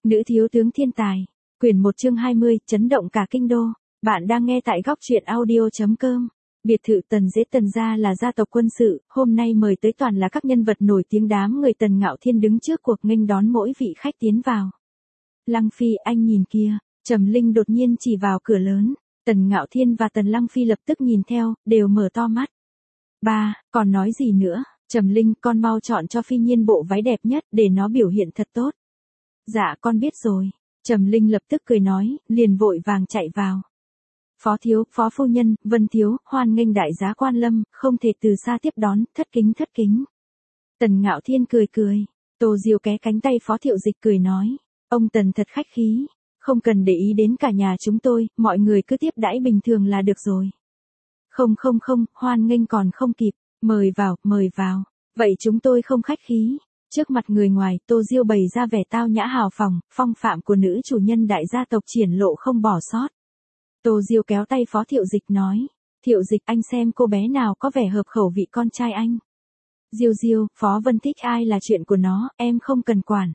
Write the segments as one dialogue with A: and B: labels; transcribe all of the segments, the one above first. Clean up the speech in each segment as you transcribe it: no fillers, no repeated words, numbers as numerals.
A: Nữ thiếu tướng thiên tài. Quyển 1 chương 20, chấn động cả kinh đô. Bạn đang nghe tại góc truyện audio.com. Biệt thự Tần Dễ Tần gia là gia tộc quân sự, hôm nay mời tới toàn là các nhân vật nổi tiếng, đám người Tần Ngạo Thiên đứng trước cuộc nghênh đón mỗi vị khách tiến vào. Lăng Phi, anh nhìn kia, Trầm Linh đột nhiên chỉ vào cửa lớn, Tần Ngạo Thiên và Tần Lăng Phi lập tức nhìn theo, đều mở to mắt. Ba, còn nói gì nữa, Trầm Linh, con mau chọn cho Phi Nhiên bộ váy đẹp nhất để nó biểu hiện thật tốt. Dạ con biết rồi. Trầm Linh lập tức cười nói, liền vội vàng chạy vào. Phó thiếu, phó phu nhân, Vân thiếu, hoan nghênh đại giá quan lâm, không thể từ xa tiếp đón, thất kính. Tần Ngạo Thiên cười cười. Tô Diêu ké cánh tay Phó Thiệu Dịch cười nói, ông Tần thật khách khí, không cần để ý đến cả nhà chúng tôi, mọi người cứ tiếp đãi bình thường là được rồi. Không, hoan nghênh còn không kịp, mời vào. Vậy chúng tôi không khách khí. Trước mặt người ngoài, Tô Diêu bày ra vẻ tao nhã hào phóng, phong phạm của nữ chủ nhân đại gia tộc triển lộ không bỏ sót. Tô Diêu kéo tay Phó Thiệu Dịch nói, Thiệu Dịch, anh xem cô bé nào có vẻ hợp khẩu vị con trai anh. Diêu, Phó Vân thích ai là chuyện của nó, em không cần quản.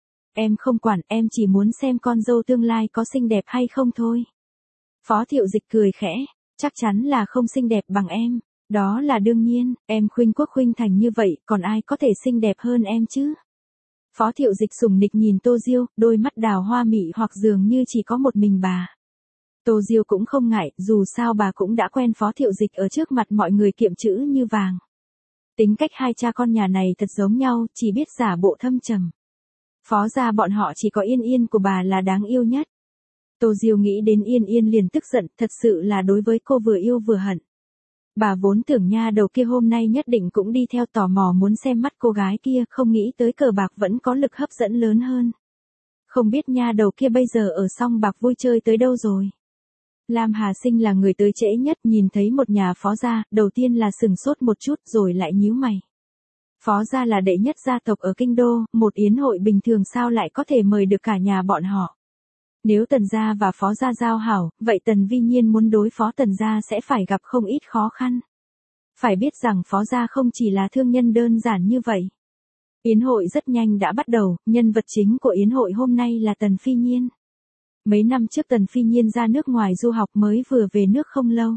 A: Em không quản, em chỉ muốn xem con dâu tương lai có xinh đẹp hay không thôi. Phó Thiệu Dịch cười khẽ, chắc chắn là không xinh đẹp bằng em. Đó là đương nhiên, em khuynh quốc khuynh thành như vậy, còn ai có thể xinh đẹp hơn em chứ? Phó Thiệu Dịch sùng nịch nhìn Tô Diêu, đôi mắt đào hoa mị hoặc dường như chỉ có một mình bà. Tô Diêu cũng không ngại, dù sao bà cũng đã quen Phó Thiệu Dịch ở trước mặt mọi người kiệm chữ như vàng. Tính cách hai cha con nhà này thật giống nhau, chỉ biết giả bộ thâm trầm. Phó gia bọn họ chỉ có Yên Yên của bà là đáng yêu nhất. Tô Diêu nghĩ đến Yên Yên liền tức giận, thật sự là đối với cô vừa yêu vừa hận. Bà vốn tưởng nha đầu kia hôm nay nhất định cũng đi theo tò mò muốn xem mắt cô gái kia, không nghĩ tới cờ bạc vẫn có lực hấp dẫn lớn hơn. Không biết nha đầu kia bây giờ ở song bạc vui chơi tới đâu rồi. Lam Hà Sinh là người tới trễ nhất, nhìn thấy một nhà phó gia, đầu tiên là sừng sốt một chút rồi lại nhíu mày. Phó gia là đệ nhất gia tộc ở kinh đô, một yến hội bình thường sao lại có thể mời được cả nhà bọn họ. Nếu Tần gia và Phó gia giao hảo, vậy Tần Vi Nhiên muốn đối phó Tần gia sẽ phải gặp không ít khó khăn. Phải biết rằng Phó gia không chỉ là thương nhân đơn giản như vậy. Yến hội rất nhanh đã bắt đầu, nhân vật chính của yến hội hôm nay là Tần Phi Nhiên. Mấy năm trước Tần Phi Nhiên ra nước ngoài du học mới vừa về nước không lâu.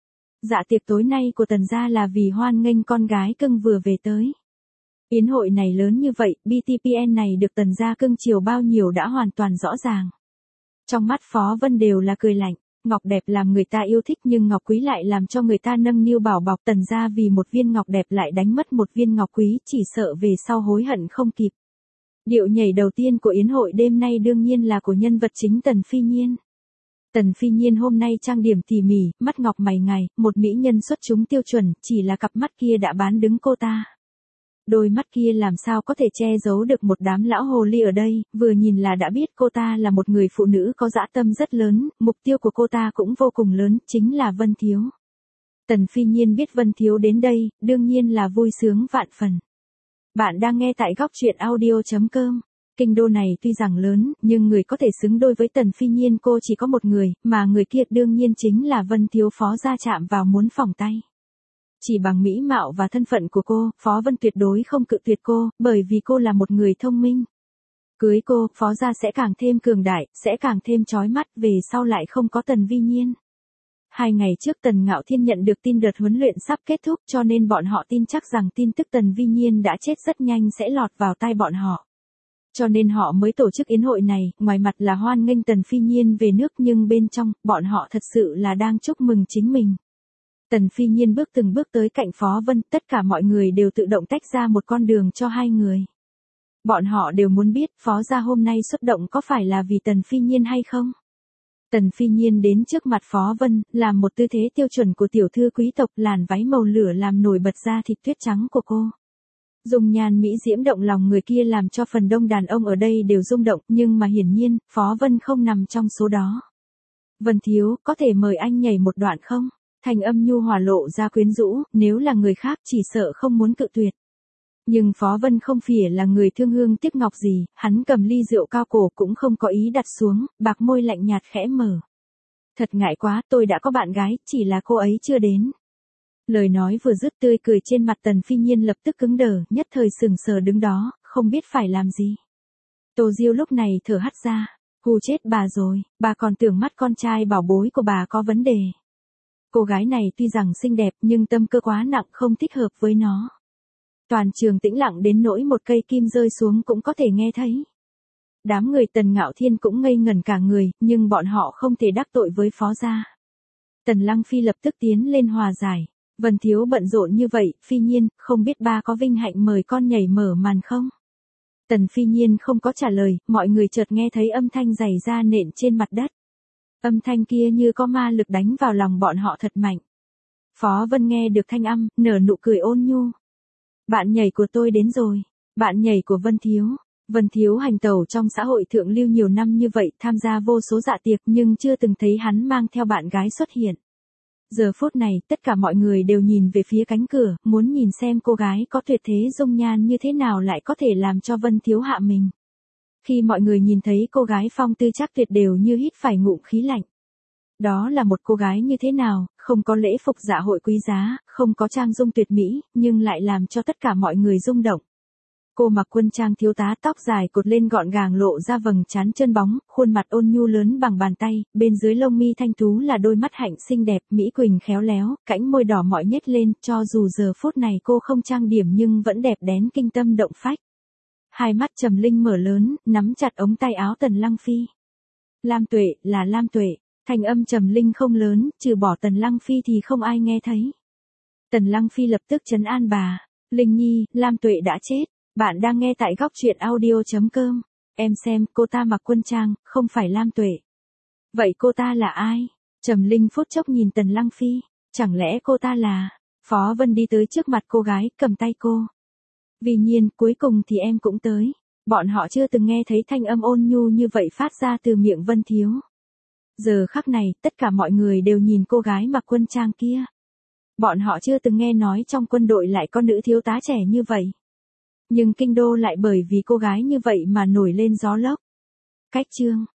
A: Dạ tiệc tối nay của Tần gia là vì hoan nghênh con gái cưng vừa về tới. Yến hội này lớn như vậy, BTPN này được Tần gia cưng chiều bao nhiêu đã hoàn toàn rõ ràng. Trong mắt Phó Vân đều là cười lạnh, ngọc đẹp làm người ta yêu thích nhưng ngọc quý lại làm cho người ta nâng niu bảo bọc, Tần gia vì một viên ngọc đẹp lại đánh mất một viên ngọc quý, chỉ sợ về sau hối hận không kịp. Điệu nhảy đầu tiên của yến hội đêm nay đương nhiên là của nhân vật chính Tần Phi Nhiên. Tần Phi Nhiên hôm nay trang điểm tỉ mỉ, mắt ngọc mày ngài, một mỹ nhân xuất chúng tiêu chuẩn, chỉ là cặp mắt kia đã bán đứng cô ta. Đôi mắt kia làm sao có thể che giấu được một đám lão hồ ly ở đây, vừa nhìn là đã biết cô ta là một người phụ nữ có dã tâm rất lớn, mục tiêu của cô ta cũng vô cùng lớn, chính là Vân Thiếu. Tần Phi Nhiên biết Vân Thiếu đến đây, đương nhiên là vui sướng vạn phần. Bạn đang nghe tại góc truyện audio.com. Kinh đô này tuy rằng lớn, nhưng người có thể xứng đôi với Tần Phi Nhiên cô chỉ có một người, mà người kia đương nhiên chính là Vân Thiếu. Phó gia chạm vào muốn phỏng tay. Chỉ bằng mỹ mạo và thân phận của cô, Phó Vân tuyệt đối không cự tuyệt cô, bởi vì cô là một người thông minh. Cưới cô, Phó gia sẽ càng thêm cường đại, sẽ càng thêm chói mắt, về sau lại không có Tần Vi Nhiên. 2 ngày trước Tần Ngạo Thiên nhận được tin đợt huấn luyện sắp kết thúc, cho nên bọn họ tin chắc rằng tin tức Tần Vi Nhiên đã chết rất nhanh sẽ lọt vào tai bọn họ. Cho nên họ mới tổ chức yến hội này, ngoài mặt là hoan nghênh Tần Phi Nhiên về nước nhưng bên trong, bọn họ thật sự là đang chúc mừng chính mình. Tần Phi Nhiên bước từng bước tới cạnh Phó Vân, tất cả mọi người đều tự động tách ra một con đường cho hai người. Bọn họ đều muốn biết Phó gia hôm nay xuất động có phải là vì Tần Phi Nhiên hay không. Tần Phi Nhiên đến trước mặt Phó Vân, làm một tư thế tiêu chuẩn của tiểu thư quý tộc, làn váy màu lửa làm nổi bật da thịt tuyết trắng của cô. Dùng nhan mỹ diễm động lòng người kia làm cho phần đông đàn ông ở đây đều rung động, nhưng mà hiển nhiên, Phó Vân không nằm trong số đó. Vân thiếu, có thể mời anh nhảy một đoạn không? Thanh âm nhu hòa lộ ra quyến rũ, nếu là người khác chỉ sợ không muốn cự tuyệt. Nhưng Phó Vân không phỉa là người thương hương tiếc ngọc gì, hắn cầm ly rượu cao cổ cũng không có ý đặt xuống, bạc môi lạnh nhạt khẽ mở. Thật ngại quá, tôi đã có bạn gái, chỉ là cô ấy chưa đến. Lời nói vừa dứt tươi cười trên mặt Tần Phi Nhiên lập tức cứng đờ, nhất thời sừng sờ đứng đó, không biết phải làm gì. Tô Diêu lúc này thở hắt ra. Hù chết bà rồi, bà còn tưởng mắt con trai bảo bối của bà có vấn đề. Cô gái này tuy rằng xinh đẹp nhưng tâm cơ quá nặng không thích hợp với nó. Toàn trường tĩnh lặng đến nỗi một cây kim rơi xuống cũng có thể nghe thấy. Đám người Tần Ngạo Thiên cũng ngây ngẩn cả người, nhưng bọn họ không thể đắc tội với phó gia. Tần Lăng Phi lập tức tiến lên hòa giải. Vân Thiếu bận rộn như vậy, Phi Nhiên, không biết ba có vinh hạnh mời con nhảy mở màn không? Tần Phi Nhiên không có trả lời, mọi người chợt nghe thấy âm thanh giày da nện trên mặt đất. Âm thanh kia như có ma lực đánh vào lòng bọn họ thật mạnh. Phó Vân nghe được thanh âm, nở nụ cười ôn nhu. Bạn nhảy của tôi đến rồi. Bạn nhảy của Vân Thiếu. Vân Thiếu hành tẩu trong xã hội thượng lưu nhiều năm như vậy, tham gia vô số dạ tiệc nhưng chưa từng thấy hắn mang theo bạn gái xuất hiện. Giờ phút này, tất cả mọi người đều nhìn về phía cánh cửa, muốn nhìn xem cô gái có tuyệt thế dung nhan như thế nào lại có thể làm cho Vân Thiếu hạ mình. Khi mọi người nhìn thấy cô gái phong tư chắc tuyệt đều như hít phải ngụm khí lạnh. Đó là một cô gái như thế nào, không có lễ phục dạ hội quý giá, không có trang dung tuyệt mỹ, nhưng lại làm cho tất cả mọi người rung động. Cô mặc quân trang thiếu tá, tóc dài cột lên gọn gàng lộ ra vầng trán chân bóng, khuôn mặt ôn nhu lớn bằng bàn tay, bên dưới lông mi thanh tú là đôi mắt hạnh xinh đẹp, mỹ quỳnh khéo léo, cánh môi đỏ mọng nhếch lên, cho dù giờ phút này cô không trang điểm nhưng vẫn đẹp đén kinh tâm động phách. Hai mắt trầm linh mở lớn, nắm chặt ống tay áo Tần Lăng Phi. Lam Tuệ, là Lam Tuệ. Thanh âm trầm linh không lớn, trừ bỏ Tần Lăng Phi thì không ai nghe thấy. Tần Lăng Phi lập tức trấn an bà. Linh Nhi, Lam Tuệ đã chết. Bạn đang nghe tại góc truyện audio.com. Em xem, cô ta mặc quân trang, không phải Lam Tuệ. Vậy cô ta là ai? Trầm linh phút chốc nhìn Tần Lăng Phi. Chẳng lẽ cô ta là... Phó Vân đi tới trước mặt cô gái, cầm tay cô. Vì nhiên, cuối cùng thì em cũng tới. Bọn họ chưa từng nghe thấy thanh âm ôn nhu như vậy phát ra từ miệng Vân Thiếu. Giờ khắc này, tất cả mọi người đều nhìn cô gái mặc quân trang kia. Bọn họ chưa từng nghe nói trong quân đội lại có nữ thiếu tá trẻ như vậy. Nhưng kinh đô lại bởi vì cô gái như vậy mà nổi lên gió lốc. Cách chương